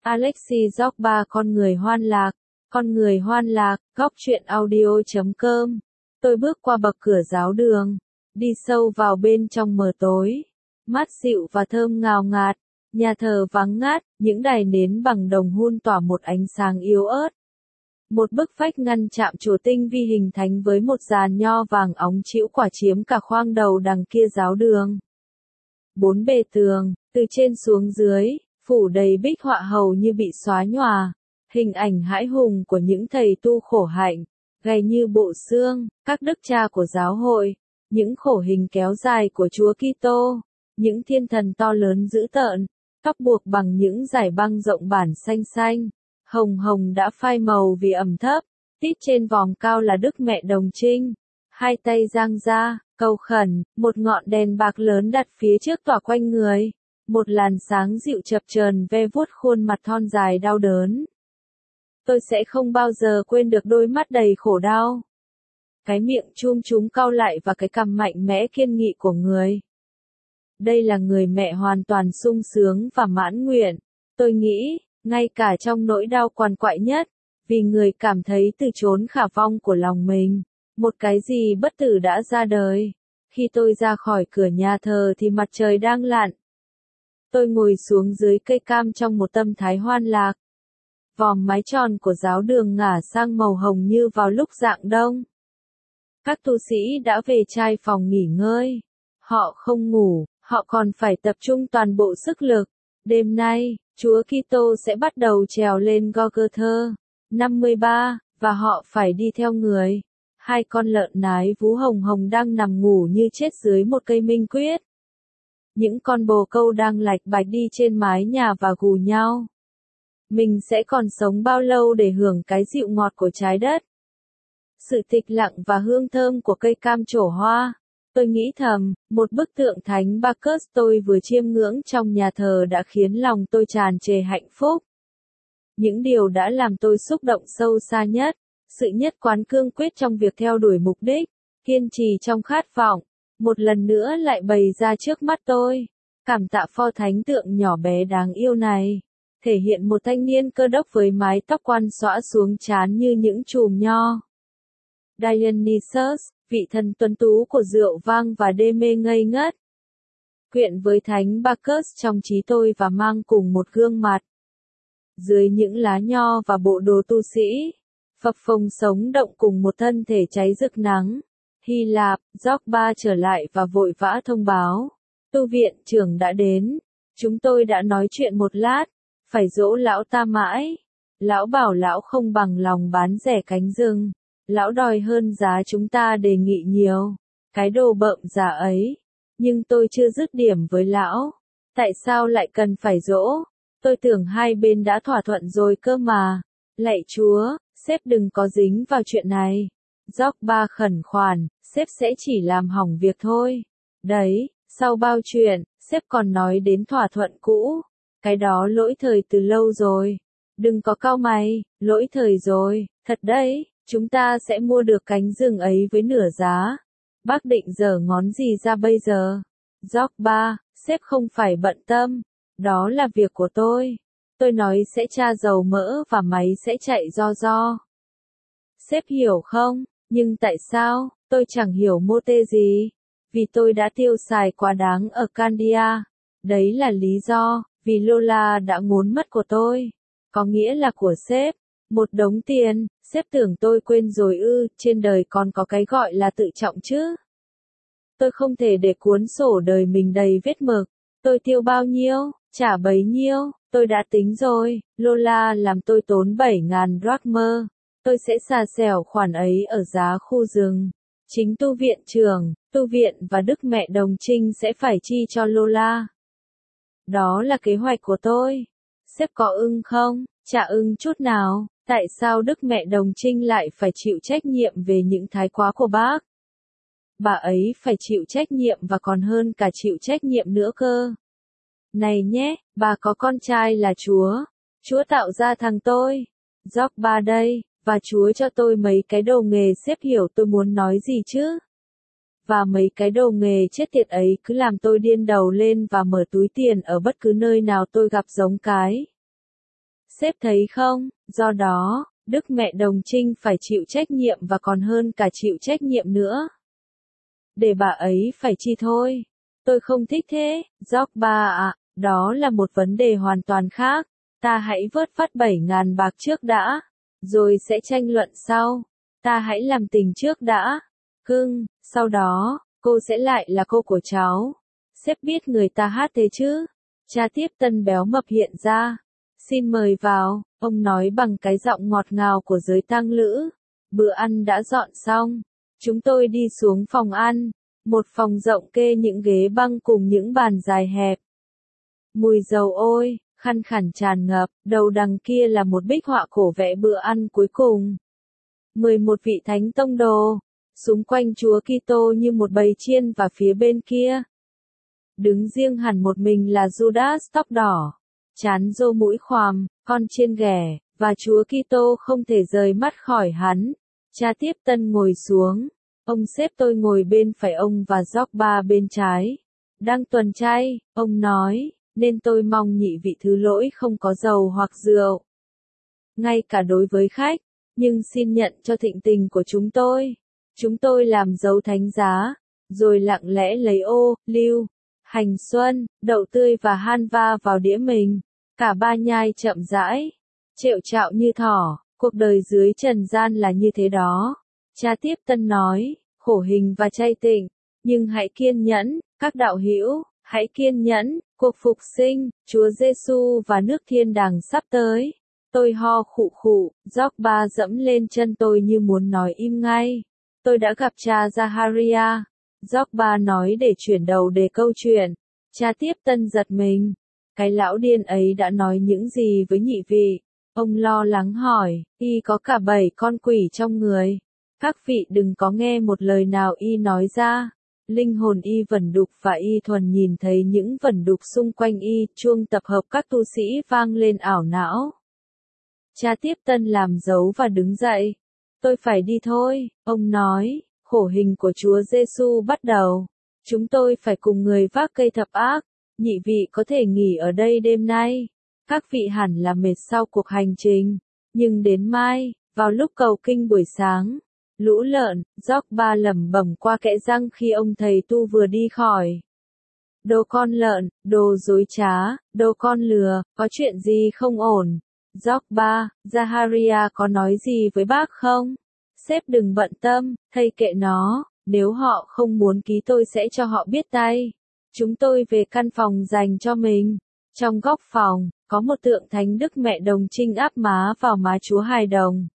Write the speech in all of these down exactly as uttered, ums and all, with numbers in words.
Alexis Jogba con người hoan lạc, con người hoan lạc, góc truyện audio chấm com. Tôi bước qua bậc cửa giáo đường, đi sâu vào bên trong mờ tối. Mát dịu và thơm ngào ngạt, nhà thờ vắng ngát, những đài nến bằng đồng hun tỏa một ánh sáng yếu ớt. Một bức vách ngăn chạm trổ tinh vi hình thánh với một dàn nho vàng óng chĩu quả chiếm cả khoang đầu đằng kia giáo đường. Bốn bề tường, từ trên xuống dưới, phủ đầy bích họa hầu như bị xóa nhòa, hình ảnh hãi hùng của những thầy tu khổ hạnh, gầy như bộ xương, các đức cha của giáo hội, những khổ hình kéo dài của Chúa Kitô, những thiên thần to lớn dữ tợn, tóc buộc bằng những dải băng rộng bản xanh xanh, hồng hồng đã phai màu vì ẩm thấp, tít trên vòm cao là Đức Mẹ Đồng Trinh, hai tay giang ra, cầu khẩn, một ngọn đèn bạc lớn đặt phía trước tỏa quanh người, một làn sáng dịu chập chờn ve vuốt khuôn mặt thon dài đau đớn. Tôi sẽ không bao giờ quên được đôi mắt đầy khổ đau, cái miệng chum chúm cau lại và cái cằm mạnh mẽ kiên nghị của người. Đây là người mẹ hoàn toàn sung sướng và mãn nguyện, tôi nghĩ, ngay cả trong nỗi đau quằn quại nhất, vì người cảm thấy từ chốn khả vong của lòng mình, một cái gì bất tử đã ra đời. Khi tôi ra khỏi cửa nhà thờ thì mặt trời đang lặn. Tôi ngồi xuống dưới cây cam trong một tâm thái hoan lạc. Vòm mái tròn của giáo đường ngả sang màu hồng như vào lúc rạng đông. Các tu sĩ đã về trai phòng nghỉ ngơi. Họ không ngủ, họ còn phải tập trung toàn bộ sức lực. Đêm nay, Chúa Kitô sẽ bắt đầu trèo lên Golgotha, năm mươi ba, và họ phải đi theo người. Hai con lợn nái vú hồng hồng đang nằm ngủ như chết dưới một cây minh quyết. Những con bồ câu đang lạch bạch đi trên mái nhà và gù nhau. Mình sẽ còn sống bao lâu để hưởng cái dịu ngọt của trái đất? Sự tịch lặng và hương thơm của cây cam trổ hoa. Tôi nghĩ thầm, một bức tượng thánh Bacchus tôi vừa chiêm ngưỡng trong nhà thờ đã khiến lòng tôi tràn trề hạnh phúc. Những điều đã làm tôi xúc động sâu xa nhất, sự nhất quán cương quyết trong việc theo đuổi mục đích, kiên trì trong khát vọng, một lần nữa lại bày ra trước mắt tôi. Cảm tạ pho thánh tượng nhỏ bé đáng yêu này, thể hiện một thanh niên cơ đốc với mái tóc quăn xõa xuống trán như những chùm nho. Dionysus, vị thần tuấn tú của rượu vang và đê mê ngây ngất, quyện với thánh Bacchus trong trí tôi và mang cùng một gương mặt. Dưới những lá nho và bộ đồ tu sĩ, phập phồng sống động cùng một thân thể cháy rực nắng. Hy Lạp, Jogba trở lại và vội vã thông báo. Tu viện trưởng đã đến. Chúng tôi đã nói chuyện một lát, phải dỗ lão ta mãi. Lão bảo lão không bằng lòng bán rẻ cánh rừng. Lão đòi hơn giá chúng ta đề nghị nhiều. Cái đồ bợm giả ấy. Nhưng tôi chưa dứt điểm với lão. Tại sao lại cần phải dỗ? Tôi tưởng hai bên đã thỏa thuận rồi cơ mà. Lạy Chúa, sếp đừng có dính vào chuyện này. Jogba khẩn khoản, sếp sẽ chỉ làm hỏng việc thôi. Đấy, sau bao chuyện, sếp còn nói đến thỏa thuận cũ. Cái đó lỗi thời từ lâu rồi. Đừng có cau mày, lỗi thời rồi, thật đấy, chúng ta sẽ mua được cánh rừng ấy với nửa giá. Bác định giở ngón gì ra bây giờ? Jogba, sếp không phải bận tâm. Đó là việc của tôi. Tôi nói sẽ tra dầu mỡ và máy sẽ chạy ro ro. Sếp hiểu không? Nhưng tại sao? Tôi chẳng hiểu mô tê gì. Vì tôi đã tiêu xài quá đáng ở Candia. Đấy là lý do, vì Lola đã ngốn mất của tôi. Có nghĩa là của sếp. Một đống tiền, sếp tưởng tôi quên rồi ư, trên đời còn có cái gọi là tự trọng chứ. Tôi không thể để cuốn sổ đời mình đầy vết mực. Tôi tiêu bao nhiêu, trả bấy nhiêu, tôi đã tính rồi. Lola làm tôi tốn bảy ngàn drachma. Tôi sẽ xà xẻo khoản ấy ở giá khu rừng. Chính tu viện trưởng, tu viện và Đức Mẹ Đồng Trinh sẽ phải chi cho Lola. Đó là kế hoạch của tôi. Sếp có ưng không? Chả ưng chút nào. Tại sao Đức Mẹ Đồng Trinh lại phải chịu trách nhiệm về những thái quá của bác? Bà ấy phải chịu trách nhiệm và còn hơn cả chịu trách nhiệm nữa cơ. Này nhé, bà có con trai là Chúa. Chúa tạo ra thằng tôi. Jogba đây. Và Chúa cho tôi mấy cái đầu nghề, sếp hiểu tôi muốn nói gì chứ? Và mấy cái đầu nghề chết tiệt ấy cứ làm tôi điên đầu lên và mở túi tiền ở bất cứ nơi nào tôi gặp giống cái. Sếp thấy không, do đó, Đức Mẹ Đồng Trinh phải chịu trách nhiệm và còn hơn cả chịu trách nhiệm nữa. Để bà ấy phải chi thôi. Tôi không thích thế, Jobba ạ, đó là một vấn đề hoàn toàn khác. Ta hãy vớt vát bảy ngàn bạc trước đã, rồi sẽ tranh luận sau. Ta hãy làm tình trước đã. Cưng, sau đó, cô sẽ lại là cô của cháu. Sếp biết người ta hát thế chứ? Cha tiếp tân béo mập hiện ra. Xin mời vào, ông nói bằng cái giọng ngọt ngào của giới tang lữ. Bữa ăn đã dọn xong. Chúng tôi đi xuống phòng ăn. Một phòng rộng kê những ghế băng cùng những bàn dài hẹp. Mùi dầu ôi, khăn khẳn tràn ngập, đầu đằng kia là một bích họa cổ vẽ bữa ăn cuối cùng. mười một vị thánh tông đồ, xung quanh Chúa Kitô như một bầy chiên và phía bên kia. Đứng riêng hẳn một mình là Judas tóc đỏ, trán rô mũi khoằm, con chiên ghẻ, và Chúa Kitô không thể rời mắt khỏi hắn. Cha tiếp tân ngồi xuống. Ông xếp tôi ngồi bên phải ông và Jobba bên trái. Đang tuần chay, ông nói, nên tôi mong nhị vị thứ lỗi không có dầu hoặc rượu. Ngay cả đối với khách, nhưng xin nhận cho thịnh tình của chúng tôi. Chúng tôi làm dấu thánh giá, rồi lặng lẽ lấy ô, liu, hành xuân, đậu tươi và hanva vào đĩa mình. Cả ba nhai chậm rãi, trệu trạo như thỏ, cuộc đời dưới trần gian là như thế đó. Cha tiếp tân nói, khổ hình và chay tịnh, nhưng hãy kiên nhẫn, các đạo hữu, hãy kiên nhẫn, cuộc phục sinh, Chúa Giêsu và nước thiên đàng sắp tới. Tôi ho khụ khụ, Jobba dẫm lên chân tôi như muốn nói im ngay. Tôi đã gặp cha Zaharia. Jobba nói để chuyển đầu đề câu chuyện. Cha tiếp tân giật mình. Cái lão điên ấy đã nói những gì với nhị vị? Ông lo lắng hỏi, y có cả bảy con quỷ trong người. Các vị đừng có nghe một lời nào y nói ra. Linh hồn y vẩn đục và y thuần nhìn thấy những vẩn đục xung quanh y, chuông tập hợp các tu sĩ vang lên ảo não. Cha tiếp tân làm dấu và đứng dậy. Tôi phải đi thôi, ông nói, khổ hình của Chúa Giêsu bắt đầu. Chúng tôi phải cùng người vác cây thập ác. Nhị vị có thể nghỉ ở đây đêm nay. Các vị hẳn là mệt sau cuộc hành trình. Nhưng đến mai, vào lúc cầu kinh buổi sáng, lũ lợn, Jobba lẩm bẩm qua kẽ răng khi ông thầy tu vừa đi khỏi. Đồ con lợn, đồ dối trá, đồ con lừa, có chuyện gì không ổn? Jobba, Zaharia có nói gì với bác không? Sếp đừng bận tâm, thầy kệ nó, nếu họ không muốn ký tôi sẽ cho họ biết tay. Chúng tôi về căn phòng dành cho mình. Trong góc phòng, có một tượng thánh Đức Mẹ Đồng Trinh áp má vào má Chúa Hài Đồng.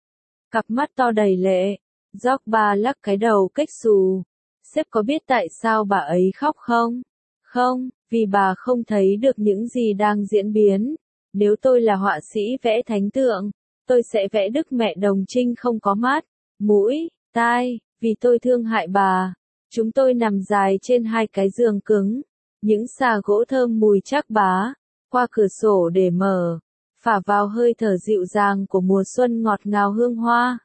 Cặp mắt to đầy lệ. Jobba lắc cái đầu cách xù. Sếp có biết tại sao bà ấy khóc không? Không, vì bà không thấy được những gì đang diễn biến. Nếu tôi là họa sĩ vẽ thánh tượng, tôi sẽ vẽ Đức Mẹ Đồng Trinh không có mắt, mũi, tai, vì tôi thương hại bà. Chúng tôi nằm dài trên hai cái giường cứng, những xà gỗ thơm mùi trác bá, qua cửa sổ để mở, phả vào hơi thở dịu dàng của mùa xuân ngọt ngào hương hoa.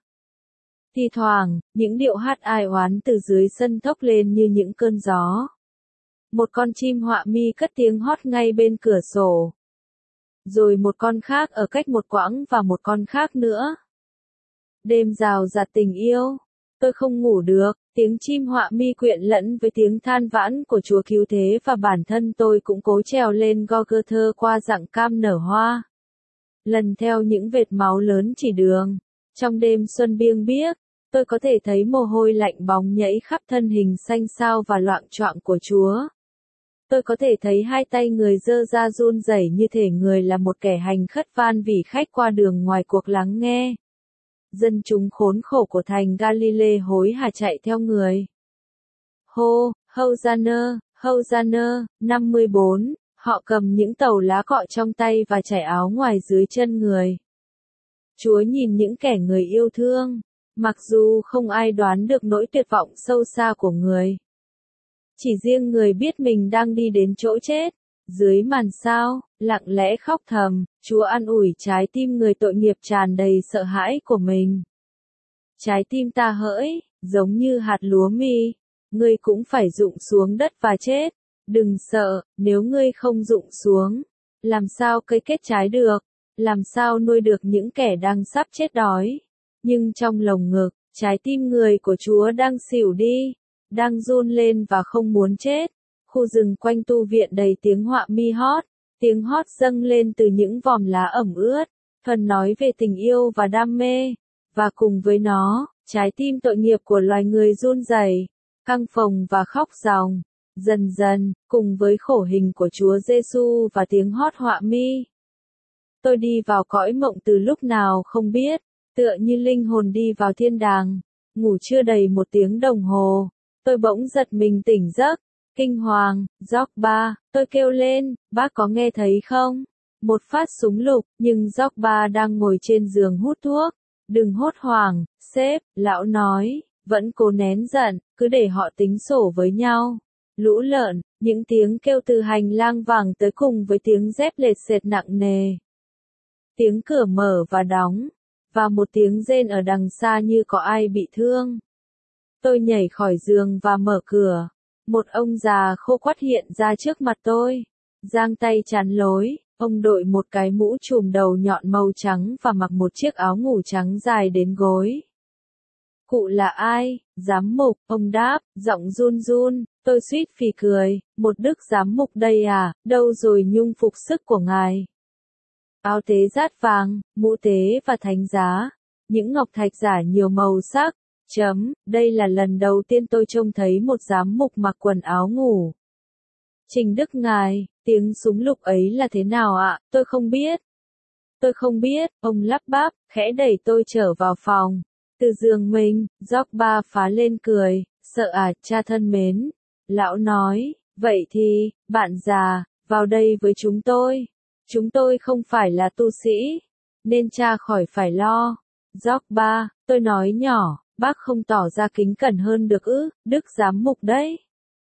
Thi thoảng, những điệu hát ai oán từ dưới sân thốc lên như những cơn gió. Một con chim họa mi cất tiếng hót ngay bên cửa sổ. Rồi một con khác ở cách một quãng và một con khác nữa. Đêm rào rạt tình yêu. Tôi không ngủ được, tiếng chim họa mi quyện lẫn với tiếng than vãn của Chúa Cứu Thế và bản thân tôi cũng cố trèo lên Golgotha qua dặng cam nở hoa. Lần theo những vệt máu lớn chỉ đường. Trong đêm xuân biêng biếc, tôi có thể thấy mồ hôi lạnh bóng nhảy khắp thân hình xanh xao và loạng choạng của Chúa. Tôi có thể thấy hai tay người giơ ra run rẩy như thể người là một kẻ hành khất van vì khách qua đường ngoài cuộc lắng nghe. Dân chúng khốn khổ của thành Galilee hối hả chạy theo người. Hô, Hosanna, Hosanna, năm mươi bốn, họ cầm những tàu lá cọ trong tay và trải áo ngoài dưới chân người. Chúa nhìn những kẻ người yêu thương, mặc dù không ai đoán được nỗi tuyệt vọng sâu xa của người. Chỉ riêng người biết mình đang đi đến chỗ chết. Dưới màn sao, lặng lẽ khóc thầm, Chúa an ủi trái tim người tội nghiệp tràn đầy sợ hãi của mình. Trái tim ta hỡi, giống như hạt lúa mì, ngươi cũng phải rụng xuống đất và chết. Đừng sợ, nếu ngươi không rụng xuống, làm sao cây kết trái được? làm sao nuôi được những kẻ đang sắp chết đói. Nhưng trong lồng ngực, trái tim người của Chúa đang xỉu đi, đang run lên và không muốn chết. Khu rừng quanh tu viện đầy tiếng họa mi hót, tiếng hót dâng lên từ những vòm lá ẩm ướt, phần nói về tình yêu và đam mê, và cùng với nó, trái tim tội nghiệp của loài người run rẩy, căng phồng và khóc ròng. Dần dần, cùng với khổ hình của Chúa Giêsu và tiếng hót họa mi, tôi đi vào cõi mộng từ lúc nào không biết, tựa như linh hồn đi vào thiên đàng. Ngủ chưa đầy một tiếng đồng hồ, tôi bỗng giật mình tỉnh giấc, kinh hoàng. Jobba, tôi kêu lên, bác có nghe thấy không? Một phát súng lục, nhưng Jobba đang ngồi trên giường hút thuốc. Đừng hốt hoảng, sếp, lão nói, vẫn cố nén giận, cứ để họ tính sổ với nhau. Lũ lợn, những tiếng kêu từ hành lang vẳng tới cùng với tiếng dép lệt sệt nặng nề. Tiếng cửa mở và đóng, và một tiếng rên ở đằng xa như có ai bị thương. Tôi nhảy khỏi giường và mở cửa. Một ông già khô quắt hiện ra trước mặt tôi. Giang tay chắn lối, ông đội một cái mũ trùm đầu nhọn màu trắng và mặc một chiếc áo ngủ trắng dài đến gối. Cụ là ai? Giám mục, ông đáp, giọng run run. Tôi suýt phì cười, một đức giám mục đây à, đâu rồi nhung phục sức của ngài? Áo tế dát vàng, mũ tế và thánh giá, những ngọc thạch giả nhiều màu sắc. Chấm, đây là lần đầu tiên tôi trông thấy một giám mục mặc quần áo ngủ. Trình đức ngài, tiếng súng lục ấy là thế nào ạ? Tôi không biết. Tôi không biết, ông lắp bắp, khẽ đẩy tôi trở vào phòng. Từ giường mình, Jobba phá lên cười, sợ à, cha thân mến. Lão nói, vậy thì, bạn già, vào đây với chúng tôi. Chúng tôi không phải là tu sĩ, nên cha khỏi phải lo. Jobba, tôi nói nhỏ, bác không tỏ ra kính cẩn hơn được ư, đức giám mục đấy.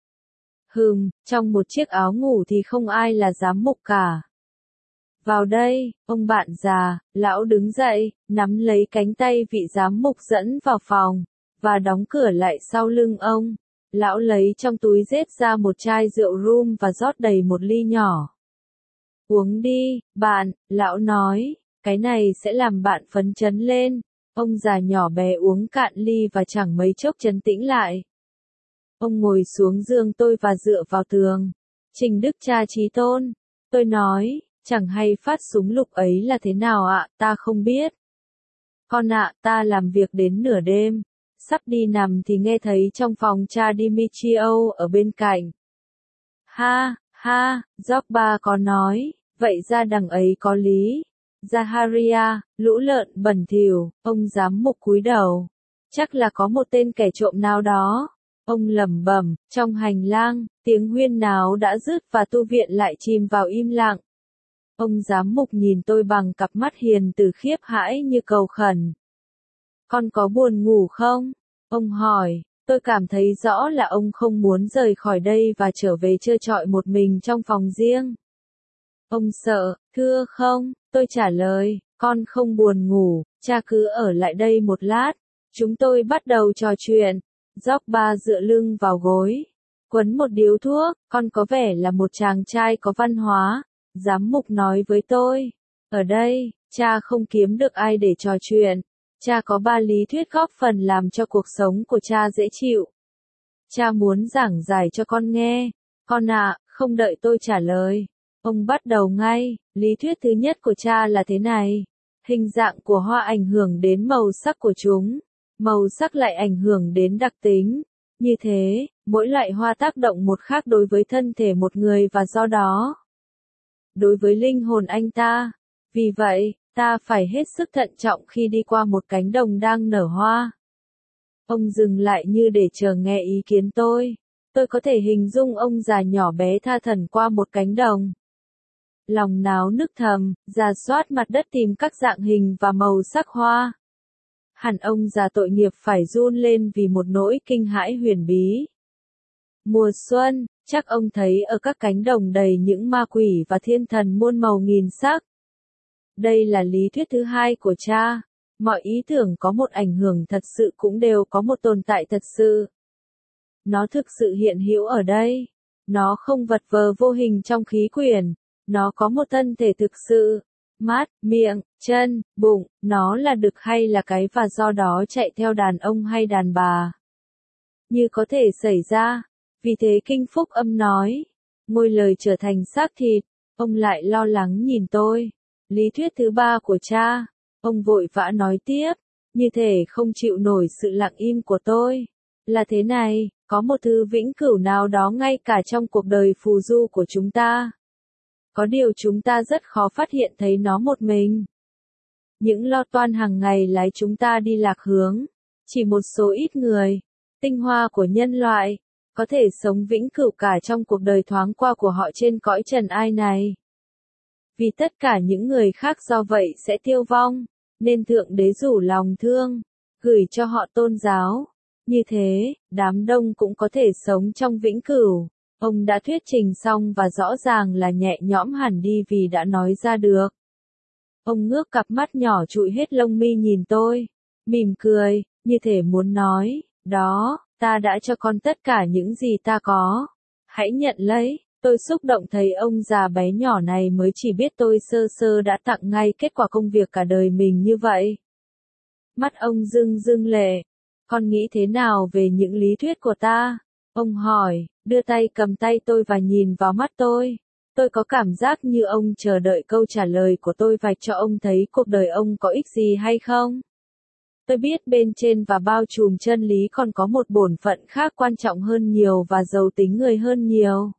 Hừm, trong một chiếc áo ngủ thì không ai là giám mục cả. Vào đây, ông bạn già, lão đứng dậy, nắm lấy cánh tay vị giám mục dẫn vào phòng, và đóng cửa lại sau lưng ông. Lão lấy trong túi rết ra một chai rượu rum và rót đầy một ly nhỏ. Uống đi, bạn, lão nói, cái này sẽ làm bạn phấn chấn lên. Ông già nhỏ bé uống cạn ly và chẳng mấy chốc trấn tĩnh lại. Ông ngồi xuống giường tôi và dựa vào tường. Trình đức cha trí tôn. Tôi nói, chẳng hay phát súng lục ấy là thế nào ạ, ta không biết. Con ạ, ta làm việc đến nửa đêm. Sắp đi nằm thì nghe thấy trong phòng cha Dimitrio ở bên cạnh. Ha, ha, Jobba có nói, vậy ra đằng ấy có lý. Zaharia, lũ lợn bẩn thỉu, ông giám mục cúi đầu. Chắc là có một tên kẻ trộm nào đó. Ông lẩm bẩm, trong hành lang, tiếng huyên náo đã dứt và tu viện lại chìm vào im lặng. Ông giám mục nhìn tôi bằng cặp mắt hiền từ khiếp hãi như cầu khẩn. Con có buồn ngủ không? Ông hỏi, tôi cảm thấy rõ là ông không muốn rời khỏi đây và trở về chơi trọi một mình trong phòng riêng. Ông sợ, thưa không, tôi trả lời, con không buồn ngủ, cha cứ ở lại đây một lát. Chúng tôi bắt đầu trò chuyện. Jobba dựa lưng vào gối, quấn một điếu thuốc, con có vẻ là một chàng trai có văn hóa. Giám mục nói với tôi, ở đây, cha không kiếm được ai để trò chuyện. Cha có ba lý thuyết góp phần làm cho cuộc sống của cha dễ chịu. Cha muốn giảng giải cho con nghe. Con ạ, à, không đợi tôi trả lời. Ông bắt đầu ngay, lý thuyết thứ nhất của cha là thế này. Hình dạng của hoa ảnh hưởng đến màu sắc của chúng. Màu sắc lại ảnh hưởng đến đặc tính. Như thế, mỗi loại hoa tác động một khác đối với thân thể một người và do đó, đối với linh hồn anh ta. Vì vậy, ta phải hết sức thận trọng khi đi qua một cánh đồng đang nở hoa. Ông dừng lại như để chờ nghe ý kiến tôi. Tôi có thể hình dung ông già nhỏ bé tha thẩn qua một cánh đồng. Lòng náo nức thầm, rà soát mặt đất tìm các dạng hình và màu sắc hoa. Hẳn ông già tội nghiệp phải run lên vì một nỗi kinh hãi huyền bí. Mùa xuân, chắc ông thấy ở các cánh đồng đầy những ma quỷ và thiên thần muôn màu nghìn sắc. Đây là lý thuyết thứ hai của cha. Mọi ý tưởng có một ảnh hưởng thật sự cũng đều có một tồn tại thật sự. Nó thực sự hiện hữu ở đây. Nó không vật vờ vô hình trong khí quyển. Nó có một thân thể thực sự. mắt, miệng, chân, bụng, nó là đực hay là cái và do đó chạy theo đàn ông hay đàn bà. Như có thể xảy ra. Vì thế Kinh Phúc Âm nói, ngôi lời trở thành xác thịt. Ông lại lo lắng nhìn tôi. Lý thuyết thứ ba của cha. Ông vội vã nói tiếp, như thể không chịu nổi sự lặng im của tôi. Là thế này, có một thứ vĩnh cửu nào đó ngay cả trong cuộc đời phù du của chúng ta. Có điều chúng ta rất khó phát hiện thấy nó một mình. Những lo toan hàng ngày lái chúng ta đi lạc hướng. Chỉ một số ít người, tinh hoa của nhân loại, có thể sống vĩnh cửu cả trong cuộc đời thoáng qua của họ trên cõi trần ai này. Vì tất cả những người khác do vậy sẽ tiêu vong, nên Thượng Đế rủ lòng thương, gửi cho họ tôn giáo. Như thế, đám đông cũng có thể sống trong vĩnh cửu. Ông đã thuyết trình xong và rõ ràng là nhẹ nhõm hẳn đi vì đã nói ra được. Ông ngước cặp mắt nhỏ trụi hết lông mi nhìn tôi, mỉm cười, như thể muốn nói, đó, ta đã cho con tất cả những gì ta có. Hãy nhận lấy. Tôi xúc động thấy ông già bé nhỏ này mới chỉ biết tôi sơ sơ đã tặng ngay kết quả công việc cả đời mình như vậy. Mắt ông rưng rưng lệ. Con nghĩ thế nào về những lý thuyết của ta? Ông hỏi, đưa tay cầm tay tôi và nhìn vào mắt tôi. Tôi có cảm giác như ông chờ đợi câu trả lời của tôi vạch cho ông thấy cuộc đời ông có ích gì hay không. Tôi biết bên trên và bao trùm chân lý còn có một bổn phận khác quan trọng hơn nhiều và giàu tính người hơn nhiều.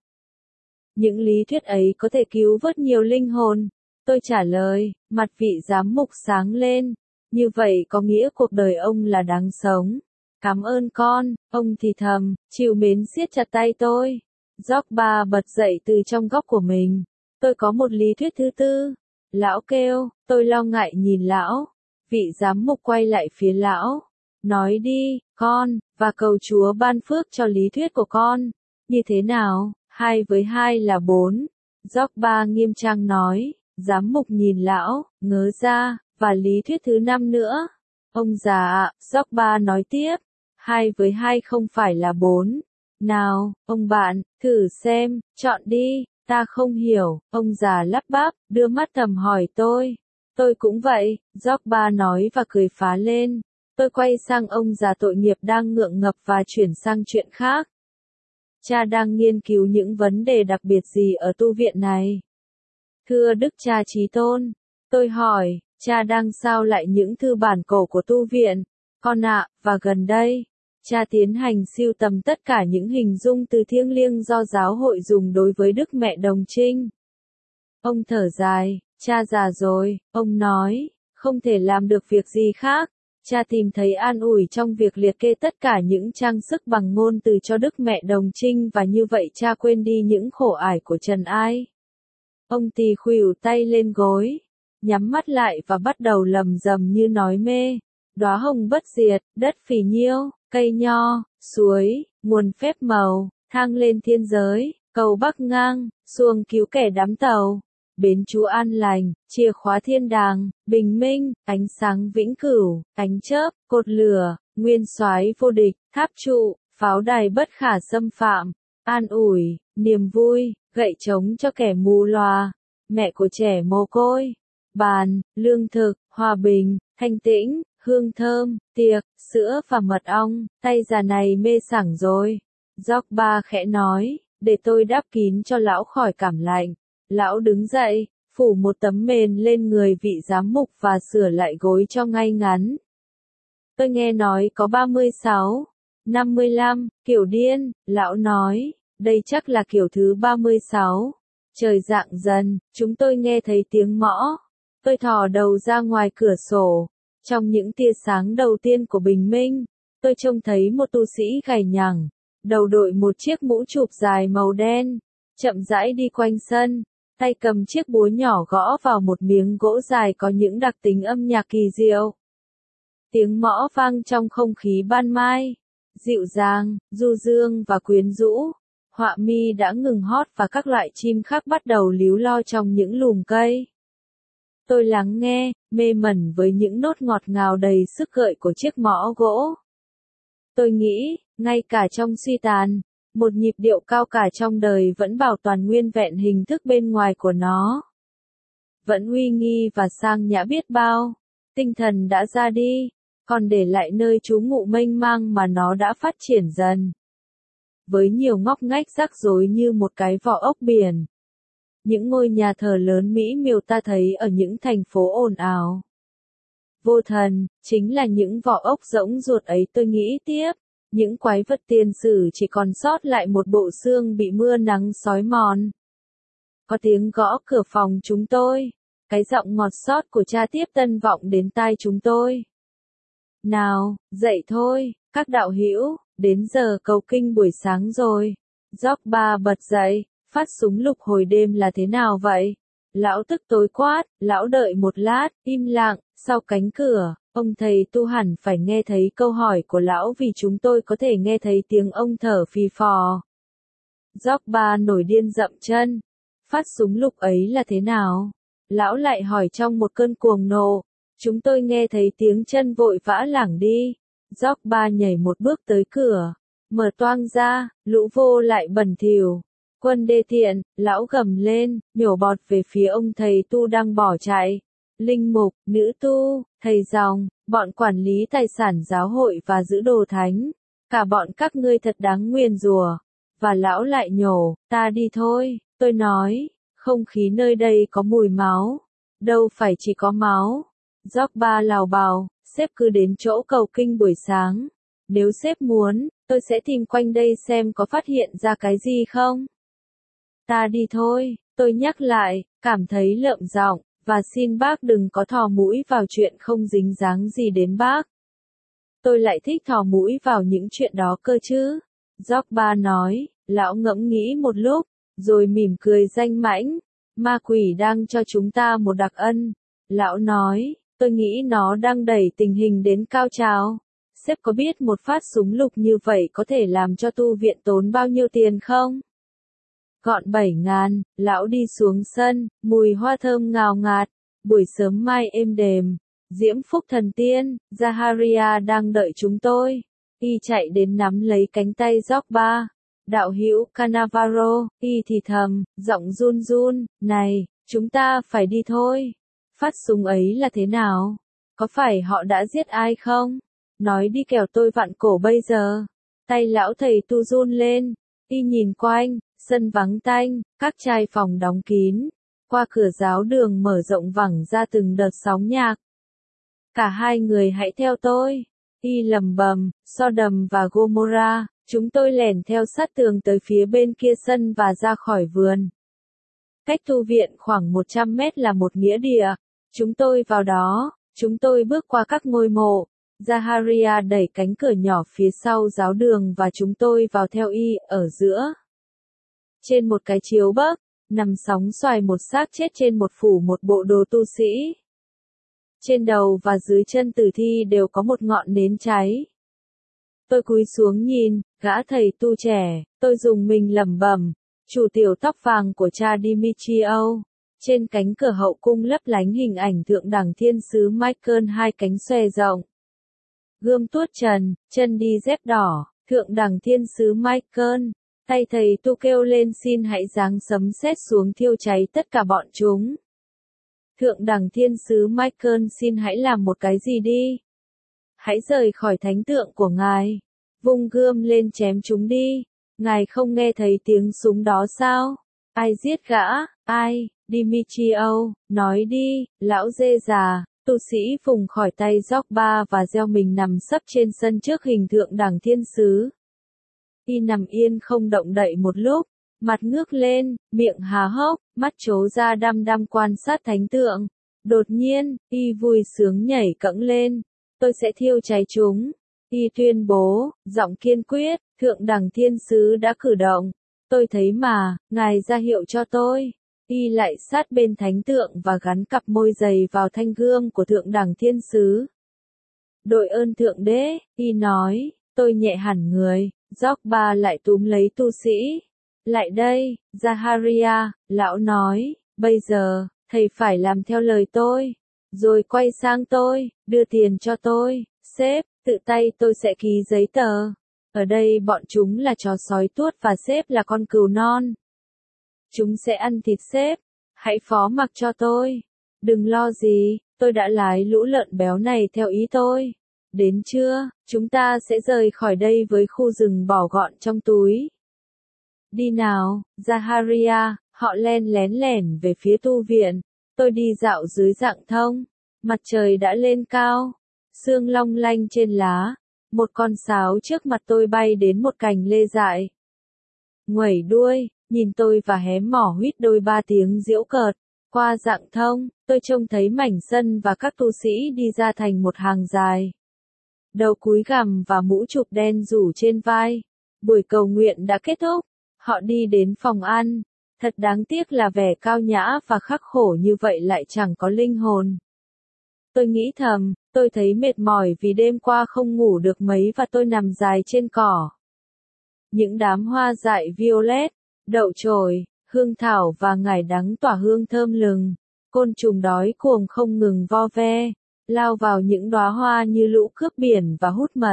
Những lý thuyết ấy có thể cứu vớt nhiều linh hồn. Tôi trả lời, mặt vị giám mục sáng lên. Như vậy có nghĩa cuộc đời ông là đáng sống. Cảm ơn con, ông thì thầm, chịu mến siết chặt tay tôi. Jobba bật dậy từ trong góc của mình. Tôi có một lý thuyết thứ tư. Lão kêu, tôi lo ngại nhìn lão. Vị giám mục quay lại phía lão. Nói đi, con, và cầu Chúa ban phước cho lý thuyết của con. Như thế nào? Hai với hai là bốn. Jobba nghiêm trang nói. Giám mục nhìn lão, ngớ ra, và lý thuyết thứ năm nữa. Ông già ạ, Jobba nói tiếp. Hai với hai không phải là bốn. Nào, ông bạn, thử xem, chọn đi. Ta không hiểu, ông già lắp bắp, đưa mắt thầm hỏi tôi. Tôi cũng vậy, Jobba nói và cười phá lên. Tôi quay sang ông già tội nghiệp đang ngượng ngập và chuyển sang chuyện khác. Cha đang nghiên cứu những vấn đề đặc biệt gì ở tu viện này? Thưa Đức Cha Chí Tôn, tôi hỏi, cha đang sao lại những thư bản cổ của tu viện? Con ạ, và gần đây, cha tiến hành sưu tầm tất cả những hình dung từ thiêng liêng do giáo hội dùng đối với Đức Mẹ Đồng Trinh. Ông thở dài, cha già rồi, ông nói, không thể làm được việc gì khác. Cha tìm thấy an ủi trong việc liệt kê tất cả những trang sức bằng ngôn từ cho Đức Mẹ Đồng Trinh và như vậy cha quên đi những khổ ải của trần ai. Ông tỳ khuỷu tay lên gối, nhắm mắt lại và bắt đầu lầm rầm như nói mê. Đóa hồng bất diệt, đất phì nhiêu, cây nho, suối, nguồn phép màu, thang lên thiên giới, cầu bắc ngang, xuồng cứu kẻ đắm tàu. Bến Chúa an lành, chìa khóa thiên đàng, bình minh, ánh sáng vĩnh cửu, ánh chớp, cột lửa, nguyên soái vô địch, tháp trụ, pháo đài bất khả xâm phạm, an ủi, niềm vui, gậy trống cho kẻ mù lòa, mẹ của trẻ mồ côi, bàn, lương thực, hòa bình, thanh tĩnh, hương thơm, tiệc, sữa và mật ong. Tay già này mê sảng rồi. Jobba khẽ nói, để tôi đắp kín cho lão khỏi cảm lạnh. Lão đứng dậy, phủ một tấm mền lên người vị giám mục và sửa lại gối cho ngay ngắn. Tôi nghe nói có ba mươi sáu, năm mươi lăm, kiểu điên, lão nói, đây chắc là kiểu thứ ba mươi sáu. Trời rạng dần, chúng tôi nghe thấy tiếng mõ. Tôi thò đầu ra ngoài cửa sổ. Trong những tia sáng đầu tiên của bình minh, tôi trông thấy một tu sĩ gầy nhẳng, đầu đội một chiếc mũ chụp dài màu đen, chậm rãi đi quanh sân. Tay cầm chiếc búa nhỏ gõ vào một miếng gỗ dài có những đặc tính âm nhạc kỳ diệu. Tiếng mõ vang trong không khí ban mai, dịu dàng, du dương và quyến rũ. Họa mi đã ngừng hót và các loại chim khác bắt đầu líu lo trong những lùm cây. Tôi lắng nghe, mê mẩn với những nốt ngọt ngào đầy sức gợi của chiếc mõ gỗ. Tôi nghĩ, ngay cả trong suy tàn, một nhịp điệu cao cả trong đời vẫn bảo toàn nguyên vẹn hình thức bên ngoài của nó. vẫn uy nghi và sang nhã biết bao. Tinh thần đã ra đi, còn để lại nơi trú ngụ mênh mang mà nó đã phát triển dần. Với nhiều ngóc ngách rắc rối như một cái vỏ ốc biển. Những ngôi nhà thờ lớn mỹ miều ta thấy ở những thành phố ồn ào. Vô thần, chính là những vỏ ốc rỗng ruột ấy tôi nghĩ tiếp. Những quái vật tiền sử chỉ còn sót lại một bộ xương bị mưa nắng xói mòn. Có tiếng gõ cửa phòng chúng tôi. Cái giọng ngọt xót của cha tiếp tân vọng đến tai chúng tôi. Nào, dậy thôi, các đạo hữu, đến giờ cầu kinh buổi sáng rồi. Jobba bật dậy, phát súng lục hồi đêm là thế nào vậy? Lão tức tối quát, lão đợi một lát, im lặng, sau cánh cửa, ông thầy tu hẳn phải nghe thấy câu hỏi của lão vì chúng tôi có thể nghe thấy tiếng ông thở phì phò. Jobba nổi điên dậm chân. Phát súng lục ấy là thế nào? Lão lại hỏi trong một cơn cuồng nộ. Chúng tôi nghe thấy tiếng chân vội vã lảng đi. Jobba nhảy một bước tới cửa. Mở toang ra, lũ vô lại bẩn thỉu. Quân đê tiện, lão gầm lên, nhổ bọt về phía ông thầy tu đang bỏ chạy. Linh mục, nữ tu, thầy dòng, bọn quản lý tài sản giáo hội và giữ đồ thánh. Cả bọn các ngươi thật đáng nguyền rủa. Và lão lại nhổ, ta đi thôi, tôi nói, không khí nơi đây có mùi máu. Đâu phải chỉ có máu. Jobba lào bào, sếp cứ đến chỗ cầu kinh buổi sáng. Nếu sếp muốn, tôi sẽ tìm quanh đây xem có phát hiện ra cái gì không. Ta đi thôi, tôi nhắc lại, cảm thấy lợm giọng, và xin bác đừng có thò mũi vào chuyện không dính dáng gì đến bác. Tôi lại thích thò mũi vào những chuyện đó cơ chứ. Jobba nói, lão ngẫm nghĩ một lúc, rồi mỉm cười danh mãnh. Ma quỷ đang cho chúng ta một đặc ân. Lão nói, tôi nghĩ nó đang đẩy tình hình đến cao trào. Sếp có biết một phát súng lục như vậy có thể làm cho tu viện tốn bao nhiêu tiền không? Gọn bảy ngàn, lão đi xuống sân, mùi hoa thơm ngào ngạt, buổi sớm mai êm đềm, diễm phúc thần tiên, Zaharia đang đợi chúng tôi. Y chạy đến nắm lấy cánh tay Jobba. Đạo hữu Cannavaro, y thì thầm, giọng run run, này, chúng ta phải đi thôi. Phát súng ấy là thế nào? Có phải họ đã giết ai không? Nói đi kẻo tôi vặn cổ bây giờ. Tay lão thầy tu run lên, y nhìn quanh, sân vắng tanh, các trai phòng đóng kín. Qua cửa giáo đường mở rộng vẳng ra từng đợt sóng nhạc. Cả hai người hãy theo tôi. Y lầm bầm, Sodom và Gomorrah, chúng tôi lẻn theo sát tường tới phía bên kia sân và ra khỏi vườn. Cách tu viện khoảng một trăm mét là một nghĩa địa. Chúng tôi vào đó, chúng tôi bước qua các ngôi mộ. Zaharia đẩy cánh cửa nhỏ phía sau giáo đường và chúng tôi vào theo y, ở giữa. Trên một cái chiếu bấc, nằm sóng xoài một xác chết trên một phủ một bộ đồ tu sĩ. Trên đầu và dưới chân tử thi đều có một ngọn nến cháy. Tôi cúi xuống nhìn, gã thầy tu trẻ, tôi dùng mình lẩm bẩm, chủ tiểu tóc vàng của cha Dimitrio. Trên cánh cửa hậu cung lấp lánh hình ảnh thượng đẳng thiên sứ Michael hai cánh xòe rộng. Gươm tuốt trần, chân đi dép đỏ, thượng đẳng thiên sứ Michael. Tay thầy tu kêu lên xin hãy giáng sấm sét xuống thiêu cháy tất cả bọn chúng. Thượng đẳng thiên sứ Michael xin hãy làm một cái gì đi. Hãy rời khỏi thánh tượng của ngài. Vung gươm lên chém chúng đi. Ngài không nghe thấy tiếng súng đó sao? Ai giết gã? Ai? Dimitrio, nói đi, lão dê già. Tu sĩ vùng khỏi tay Jobba và gieo mình nằm sấp trên sân trước hình thượng đẳng thiên sứ. Y nằm yên không động đậy một lúc, mặt ngước lên, miệng há hốc, mắt trố ra đăm đăm quan sát thánh tượng. Đột nhiên, y vui sướng nhảy cẫng lên, tôi sẽ thiêu cháy chúng. Y tuyên bố, giọng kiên quyết, thượng đẳng thiên sứ đã cử động. Tôi thấy mà, ngài ra hiệu cho tôi. Y lại sát bên thánh tượng và gắn cặp môi dày vào thanh gươm của thượng đẳng thiên sứ. Đội ơn thượng đế, y nói, tôi nhẹ hẳn người. Jobba lại túm lấy tu sĩ. Lại đây, Zaharia, lão nói, bây giờ, thầy phải làm theo lời tôi. Rồi quay sang tôi, đưa tiền cho tôi, sếp, tự tay tôi sẽ ký giấy tờ. Ở đây bọn chúng là chó sói tuốt và sếp là con cừu non. Chúng sẽ ăn thịt sếp, hãy phó mặc cho tôi. Đừng lo gì, tôi đã lái lũ lợn béo này theo ý tôi. Đến trưa, chúng ta sẽ rời khỏi đây với khu rừng bỏ gọn trong túi. Đi nào, Zaharia, họ len lén lẻn về phía tu viện. Tôi đi dạo dưới rặng thông. Mặt trời đã lên cao. Sương long lanh trên lá. Một con sáo trước mặt tôi bay đến một cành lê dại. Nguẩy đuôi, nhìn tôi và hé mỏ huýt đôi ba tiếng giễu cợt. Qua rặng thông, tôi trông thấy mảnh sân và các tu sĩ đi ra thành một hàng dài. Đầu cúi gằm và mũ chụp đen rủ trên vai. Buổi cầu nguyện đã kết thúc. Họ đi đến phòng ăn. Thật đáng tiếc là vẻ cao nhã và khắc khổ như vậy lại chẳng có linh hồn. Tôi nghĩ thầm, tôi thấy mệt mỏi vì đêm qua không ngủ được mấy và tôi nằm dài trên cỏ. Những đám hoa dại violet, đậu chồi, hương thảo và ngải đắng tỏa hương thơm lừng. Côn trùng đói cuồng không ngừng vo ve, lao vào những đóa hoa như lũ cướp biển và hút mật.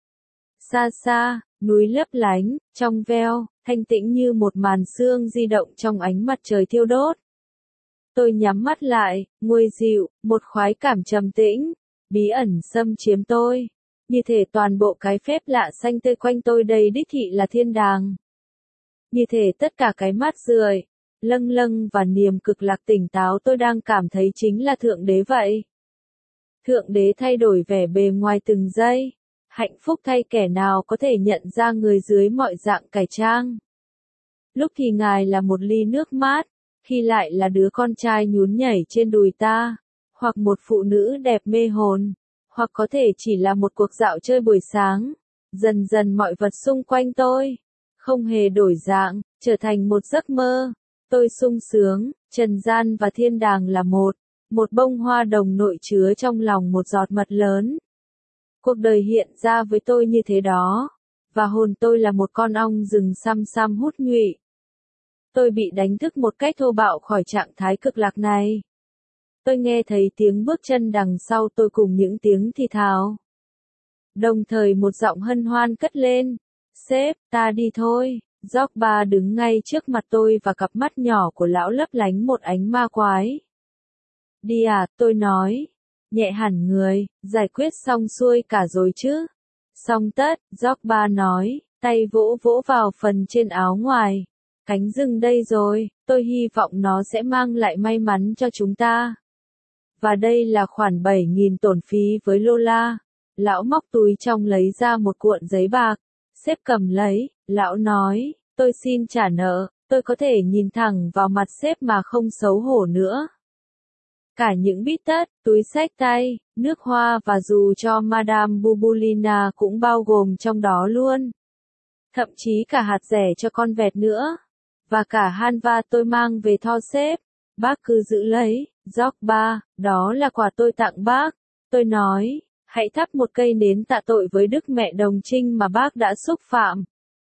Xa xa, núi lấp lánh, trong veo, thanh tĩnh như một màn sương di động trong ánh mặt trời thiêu đốt. Tôi nhắm mắt lại, nguôi dịu, một khoái cảm trầm tĩnh, bí ẩn xâm chiếm tôi. Như thể toàn bộ cái phép lạ xanh tươi quanh tôi đây đích thị là thiên đàng. Như thể tất cả cái mát rượi, lâng lâng và niềm cực lạc tỉnh táo tôi đang cảm thấy chính là Thượng Đế vậy. Thượng Đế thay đổi vẻ bề ngoài từng giây. Hạnh phúc thay kẻ nào có thể nhận ra người dưới mọi dạng cải trang. Lúc thì Ngài là một ly nước mát, khi lại là đứa con trai nhún nhảy trên đùi ta, hoặc một phụ nữ đẹp mê hồn, hoặc có thể chỉ là một cuộc dạo chơi buổi sáng. Dần dần mọi vật xung quanh tôi, không hề đổi dạng, trở thành một giấc mơ. Tôi sung sướng, trần gian và thiên đàng là một, một bông hoa đồng nội chứa trong lòng một giọt mật lớn. Cuộc đời hiện ra với tôi như thế đó, và hồn tôi là một con ong rừng xăm xăm hút nhụy. Tôi bị đánh thức một cách thô bạo khỏi trạng thái cực lạc này. Tôi nghe thấy tiếng bước chân đằng sau tôi cùng những tiếng thì thào. Đồng thời một giọng hân hoan cất lên. Sếp, ta đi thôi. Jogba đứng ngay trước mặt tôi và cặp mắt nhỏ của lão lấp lánh một ánh ma quái. Đi à, tôi nói. Nhẹ hẳn người, giải quyết xong xuôi cả rồi chứ. Xong tất, Jogba nói, tay vỗ vỗ vào phần trên áo ngoài. Cánh rừng đây rồi, tôi hy vọng nó sẽ mang lại may mắn cho chúng ta. Và đây là khoản bảy nghìn tổn phí với Lola. Lão móc túi trong lấy ra một cuộn giấy bạc. Sếp cầm lấy, lão nói, tôi xin trả nợ, tôi có thể nhìn thẳng vào mặt sếp mà không xấu hổ nữa. Cả những bít tất, túi xách tay, nước hoa và dù cho Madame Bubulina cũng bao gồm trong đó luôn. Thậm chí cả hạt rẻ cho con vẹt nữa. Và cả hanva tôi mang về tho sếp. Bác cứ giữ lấy, Jogba, đó là quà tôi tặng bác. Tôi nói, hãy thắp một cây nến tạ tội với Đức Mẹ Đồng Trinh mà bác đã xúc phạm.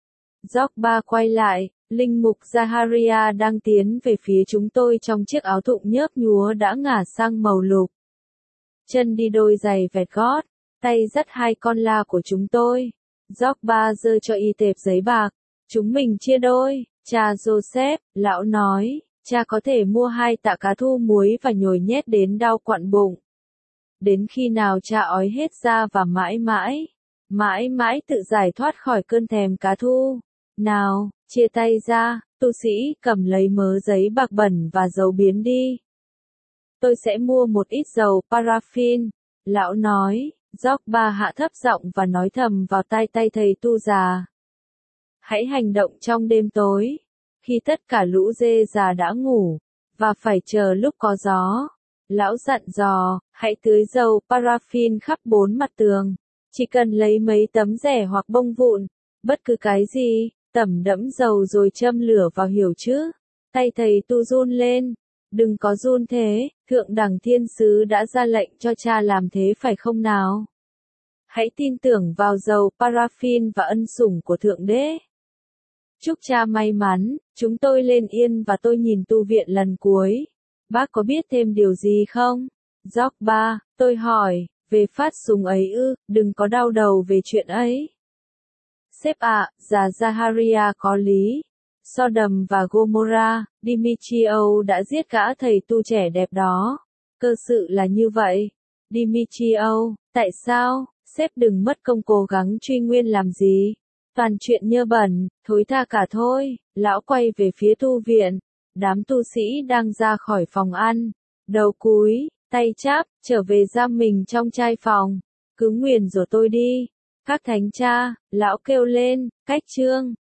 Jogba quay lại, linh mục Zaharia đang tiến về phía chúng tôi trong chiếc áo thụng nhớp nhúa đã ngả sang màu lục. Chân đi đôi giày vẹt gót, tay dắt hai con la của chúng tôi. Jogba giơ cho y tệp giấy bạc. Chúng mình chia đôi, cha Joseph, lão nói, cha có thể mua hai tạ cá thu muối và nhồi nhét đến đau quặn bụng. Đến khi nào cha ói hết ra và mãi mãi, mãi mãi tự giải thoát khỏi cơn thèm cá thu. Nào, chia tay ra, tu sĩ cầm lấy mớ giấy bạc bẩn và dầu biến đi. Tôi sẽ mua một ít dầu paraffin, lão nói. Jogba hạ thấp giọng và nói thầm vào tai tay thầy tu già. Hãy hành động trong đêm tối, khi tất cả lũ dê già đã ngủ, và phải chờ lúc có gió. Lão dặn dò, hãy tưới dầu paraffin khắp bốn mặt tường. Chỉ cần lấy mấy tấm rẻ hoặc bông vụn, bất cứ cái gì, tẩm đẫm dầu rồi châm lửa vào hiểu chứ. Tay thầy tu run lên. Đừng có run thế, thượng đẳng thiên sứ đã ra lệnh cho cha làm thế phải không nào? Hãy tin tưởng vào dầu paraffin và ân sủng của Thượng Đế. Chúc cha may mắn, chúng tôi lên yên và tôi nhìn tu viện lần cuối. Bác có biết thêm điều gì không? Jogba, tôi hỏi, về phát súng ấy ư, đừng có đau đầu về chuyện ấy. Sếp ạ, già Zaharia có lý. Sodom và Gomorrah, Demetrio đã giết gã thầy tu trẻ đẹp đó. Cơ sự là như vậy. Dimitrio, tại sao, sếp đừng mất công cố gắng truy nguyên làm gì? Toàn chuyện nhơ bẩn, thối tha cả thôi. Lão quay về phía tu viện. Đám tu sĩ đang ra khỏi phòng ăn. Đầu cúi, tay chắp, trở về giam mình trong trai phòng. Cứ nguyền rủa tôi đi. Các thánh cha, lão kêu lên, cách chương.